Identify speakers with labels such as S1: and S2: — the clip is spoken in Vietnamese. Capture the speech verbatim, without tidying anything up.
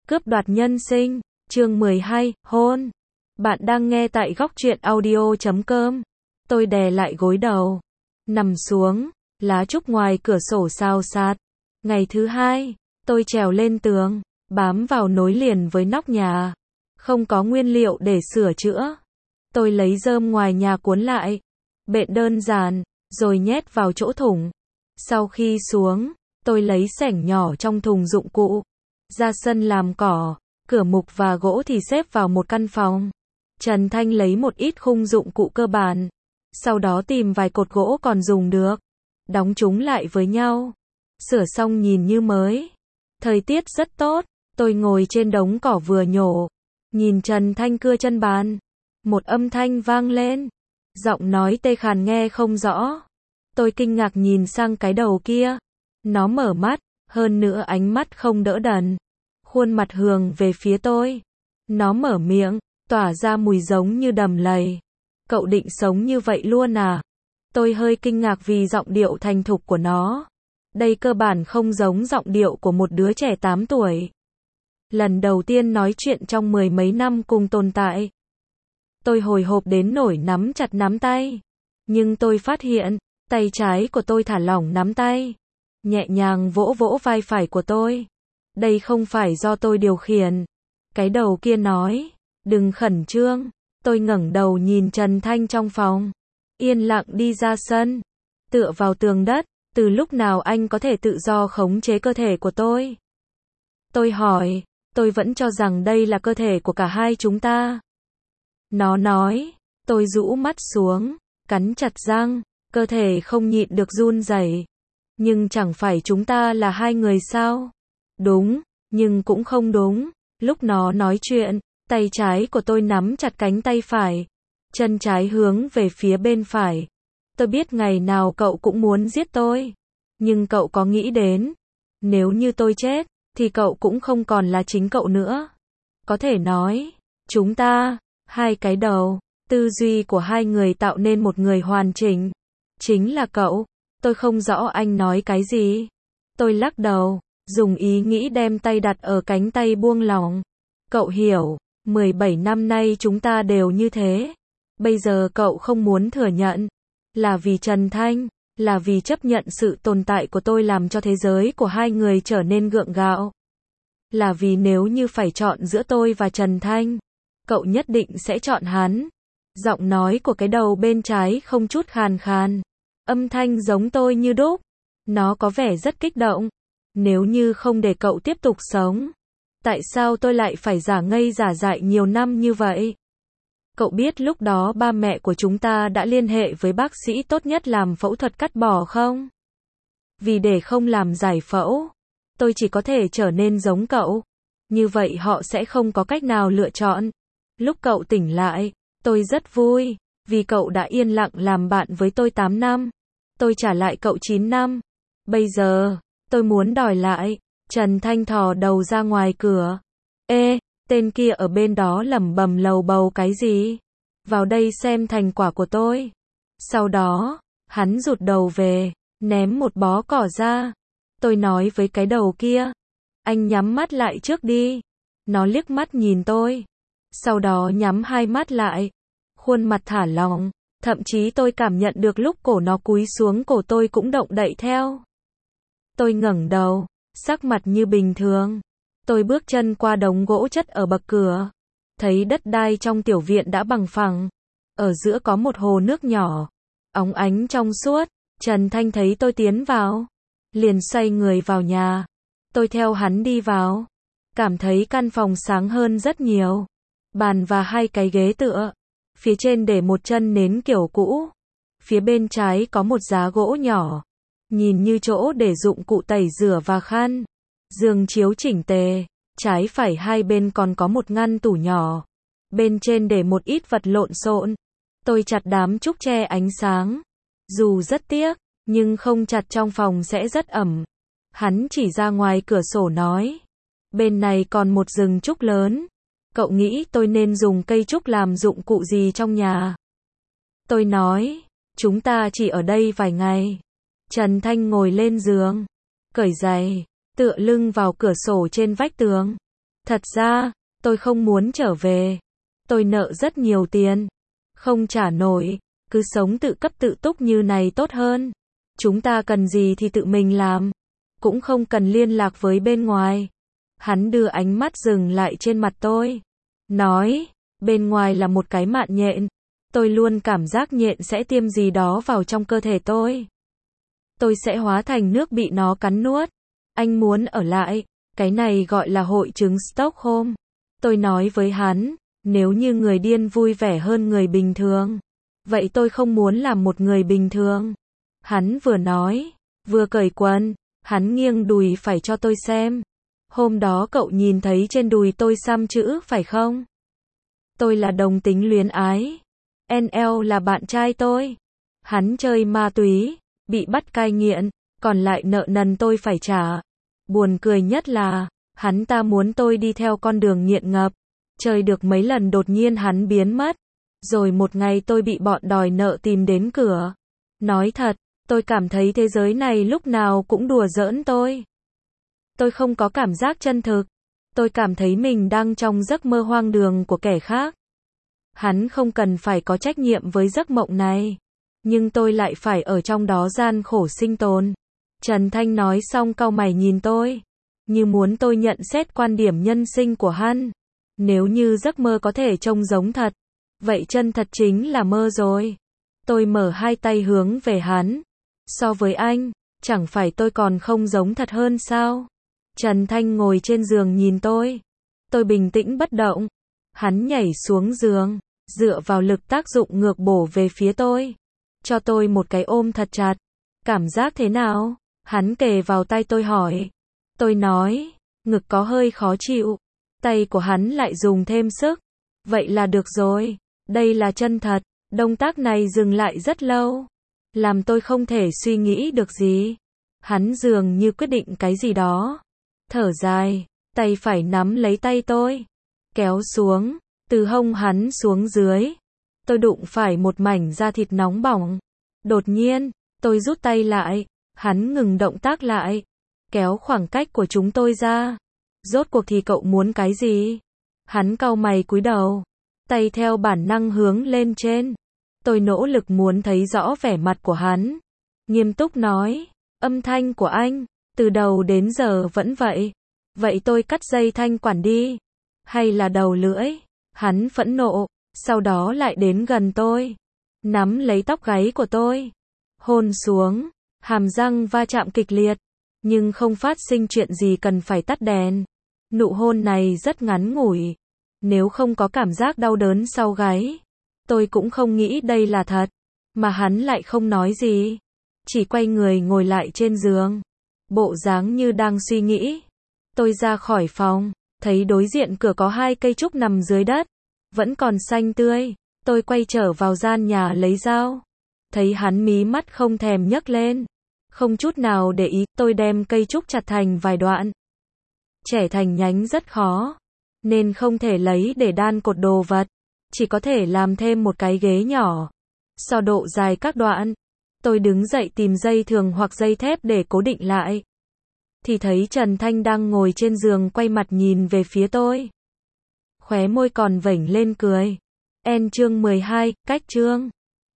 S1: Cướp đoạt nhân sinh, chương mười hai, hôn. Bạn đang nghe tại góc truyện audio chấm com. Tôi đè lại gối đầu, nằm xuống, lá trúc ngoài cửa sổ xào xạc. Ngày thứ hai, tôi trèo lên tường, bám vào nối liền với nóc nhà. Không có nguyên liệu để sửa chữa. Tôi lấy rơm ngoài nhà cuốn lại, bện đơn giản, rồi nhét vào chỗ thủng. Sau khi xuống, tôi lấy xẻng nhỏ trong thùng dụng cụ, ra sân làm cỏ, cửa mục và gỗ thì xếp vào một căn phòng. Trần Thanh lấy một ít khung dụng cụ cơ bản, sau đó tìm vài cột gỗ còn dùng được, đóng chúng lại với nhau. Sửa xong nhìn như mới. Thời tiết rất tốt, tôi ngồi trên đống cỏ vừa nhổ, nhìn Trần Thanh cưa chân bàn. Một âm thanh vang lên, giọng nói tê khàn nghe không rõ. Tôi kinh ngạc nhìn sang cái đầu kia. Nó mở mắt, hơn nữa ánh mắt không đỡ đần. Khuôn mặt hướng về phía tôi. Nó mở miệng, tỏa ra mùi giống như đầm lầy. Cậu định sống như vậy luôn à? Tôi hơi kinh ngạc vì giọng điệu thành thục của nó. Đây cơ bản không giống giọng điệu của một đứa trẻ tám tuổi. Lần đầu tiên nói chuyện trong mười mấy năm cùng tồn tại. Tôi hồi hộp đến nỗi nắm chặt nắm tay. Nhưng tôi phát hiện, tay trái của tôi thả lỏng nắm tay, nhẹ nhàng vỗ vỗ vai phải của tôi. Đây không phải do tôi điều khiển. Cái đầu kia nói, đừng khẩn trương. Tôi ngẩng đầu nhìn Trần Thanh trong phòng, yên lặng đi ra sân, tựa vào tường đất. Từ lúc nào anh có thể tự do khống chế cơ thể của tôi? Tôi hỏi, tôi vẫn cho rằng đây là cơ thể của cả hai chúng ta. Nó nói, tôi rũ mắt xuống, cắn chặt răng, cơ thể không nhịn được run rẩy. Nhưng chẳng phải chúng ta là hai người sao? Đúng, nhưng cũng không đúng. Lúc nó nói chuyện, tay trái của tôi nắm chặt cánh tay phải, chân trái hướng về phía bên phải. Tôi biết ngày nào cậu cũng muốn giết tôi. Nhưng cậu có nghĩ đến, nếu như tôi chết, thì cậu cũng không còn là chính cậu nữa. Có thể nói, chúng ta, hai cái đầu, tư duy của hai người tạo nên một người hoàn chỉnh. Chính là cậu. Tôi không rõ anh nói cái gì. Tôi lắc đầu, dùng ý nghĩ đem tay đặt ở cánh tay buông lỏng. Cậu hiểu, mười bảy năm nay chúng ta đều như thế. Bây giờ cậu không muốn thừa nhận. Là vì Trần Thanh, là vì chấp nhận sự tồn tại của tôi làm cho thế giới của hai người trở nên gượng gạo. Là vì nếu như phải chọn giữa tôi và Trần Thanh, cậu nhất định sẽ chọn hắn. Giọng nói của cái đầu bên trái không chút khàn khàn. Âm thanh giống tôi như đúc. Nó có vẻ rất kích động. Nếu như không để cậu tiếp tục sống, tại sao tôi lại phải giả ngây giả dại nhiều năm như vậy? Cậu biết lúc đó ba mẹ của chúng ta đã liên hệ với bác sĩ tốt nhất làm phẫu thuật cắt bỏ không? Vì để không làm giải phẫu, tôi chỉ có thể trở nên giống cậu. Như vậy họ sẽ không có cách nào lựa chọn. Lúc cậu tỉnh lại, tôi rất vui, vì cậu đã yên lặng làm bạn với tôi tám năm. Tôi trả lại cậu chín năm. Bây giờ, tôi muốn đòi lại. Trần Thanh thò đầu ra ngoài cửa. Ê, tên kia ở bên đó lẩm bẩm lầu bầu cái gì? Vào đây xem thành quả của tôi. Sau đó, hắn rụt đầu về, ném một bó cỏ ra. Tôi nói với cái đầu kia, anh nhắm mắt lại trước đi. Nó liếc mắt nhìn tôi, sau đó nhắm hai mắt lại, khuôn mặt thả lỏng. Thậm chí tôi cảm nhận được lúc cổ nó cúi xuống cổ tôi cũng động đậy theo. Tôi ngẩng đầu, sắc mặt như bình thường. Tôi bước chân qua đống gỗ chất ở bậc cửa, thấy đất đai trong tiểu viện đã bằng phẳng. Ở giữa có một hồ nước nhỏ, óng ánh trong suốt. Trần Thanh thấy tôi tiến vào, liền xoay người vào nhà. Tôi theo hắn đi vào, cảm thấy căn phòng sáng hơn rất nhiều. Bàn và hai cái ghế tựa, phía trên để một chân nến kiểu cũ. Phía bên trái có một giá gỗ nhỏ, nhìn như chỗ để dụng cụ tẩy rửa và khăn. Giường chiếu chỉnh tề, trái phải hai bên còn có một ngăn tủ nhỏ. Bên trên để một ít vật lộn xộn. Tôi chặt đám trúc che ánh sáng. Dù rất tiếc, nhưng không chặt trong phòng sẽ rất ẩm. Hắn chỉ ra ngoài cửa sổ nói, bên này còn một rừng trúc lớn. Cậu nghĩ tôi nên dùng cây trúc làm dụng cụ gì trong nhà? Tôi nói, chúng ta chỉ ở đây vài ngày. Trần Thanh ngồi lên giường, cởi giày, tựa lưng vào cửa sổ trên vách tường. Thật ra, tôi không muốn trở về. Tôi nợ rất nhiều tiền. Không trả nổi, cứ sống tự cấp tự túc như này tốt hơn. Chúng ta cần gì thì tự mình làm. Cũng không cần liên lạc với bên ngoài. Hắn đưa ánh mắt dừng lại trên mặt tôi. Nói, bên ngoài là một cái mạng nhện. Tôi luôn cảm giác nhện sẽ tiêm gì đó vào trong cơ thể tôi. Tôi sẽ hóa thành nước bị nó cắn nuốt. Anh muốn ở lại. Cái này gọi là hội chứng Stockholm. Tôi nói với hắn, nếu như người điên vui vẻ hơn người bình thường. Vậy tôi không muốn làm một người bình thường. Hắn vừa nói, vừa cởi quần. Hắn nghiêng đùi phải cho tôi xem. Hôm đó cậu nhìn thấy trên đùi tôi xăm chữ phải không? Tôi là đồng tính luyến ái. en lờ là bạn trai tôi. Hắn chơi ma túy, bị bắt cai nghiện, còn lại nợ nần tôi phải trả. Buồn cười nhất là, hắn ta muốn tôi đi theo con đường nghiện ngập. Chơi được mấy lần đột nhiên hắn biến mất. Rồi một ngày tôi bị bọn đòi nợ tìm đến cửa. Nói thật, tôi cảm thấy thế giới này lúc nào cũng đùa giỡn tôi. Tôi không có cảm giác chân thực. Tôi cảm thấy mình đang trong giấc mơ hoang đường của kẻ khác. Hắn không cần phải có trách nhiệm với giấc mộng này. Nhưng tôi lại phải ở trong đó gian khổ sinh tồn. Trần Thanh nói xong cau mày nhìn tôi. Như muốn tôi nhận xét quan điểm nhân sinh của hắn. Nếu như giấc mơ có thể trông giống thật. Vậy chân thật chính là mơ rồi. Tôi mở hai tay hướng về hắn. So với anh, chẳng phải tôi còn không giống thật hơn sao? Trần Thanh ngồi trên giường nhìn tôi. Tôi bình tĩnh bất động. Hắn nhảy xuống giường, dựa vào lực tác dụng ngược bổ về phía tôi. Cho tôi một cái ôm thật chặt. Cảm giác thế nào? Hắn kề vào tay tôi hỏi. Tôi nói, ngực có hơi khó chịu. Tay của hắn lại dùng thêm sức. Vậy là được rồi. Đây là chân thật. Động tác này dừng lại rất lâu. Làm tôi không thể suy nghĩ được gì. Hắn dường như quyết định cái gì đó. Thở dài, tay phải nắm lấy tay tôi. Kéo xuống, từ hông hắn xuống dưới. Tôi đụng phải một mảnh da thịt nóng bỏng. Đột nhiên, tôi rút tay lại. Hắn ngừng động tác lại. Kéo khoảng cách của chúng tôi ra. Rốt cuộc thì cậu muốn cái gì? Hắn cau mày cúi đầu. Tay theo bản năng hướng lên trên. Tôi nỗ lực muốn thấy rõ vẻ mặt của hắn. Nghiêm túc nói, âm thanh của anh, từ đầu đến giờ vẫn vậy. Vậy tôi cắt dây thanh quản đi. Hay là đầu lưỡi? Hắn phẫn nộ, sau đó lại đến gần tôi. Nắm lấy tóc gáy của tôi. Hôn xuống, hàm răng va chạm kịch liệt. Nhưng không phát sinh chuyện gì cần phải tắt đèn. Nụ hôn này rất ngắn ngủi. Nếu không có cảm giác đau đớn sau gáy, tôi cũng không nghĩ đây là thật. Mà hắn lại không nói gì. Chỉ quay người ngồi lại trên giường. Bộ dáng như đang suy nghĩ. Tôi ra khỏi phòng. Thấy đối diện cửa có hai cây trúc nằm dưới đất. Vẫn còn xanh tươi. Tôi quay trở vào gian nhà lấy dao. Thấy hắn mí mắt không thèm nhấc lên. Không chút nào để ý. Tôi đem cây trúc chặt thành vài đoạn. Chẻ thành nhánh rất khó. Nên không thể lấy để đan cột đồ vật. Chỉ có thể làm thêm một cái ghế nhỏ. So độ dài các đoạn. Tôi đứng dậy tìm dây thường hoặc dây thép để cố định lại. Thì thấy Trần Thanh đang ngồi trên giường quay mặt nhìn về phía tôi. Khóe môi còn vểnh lên cười. En chương mười hai, cách chương.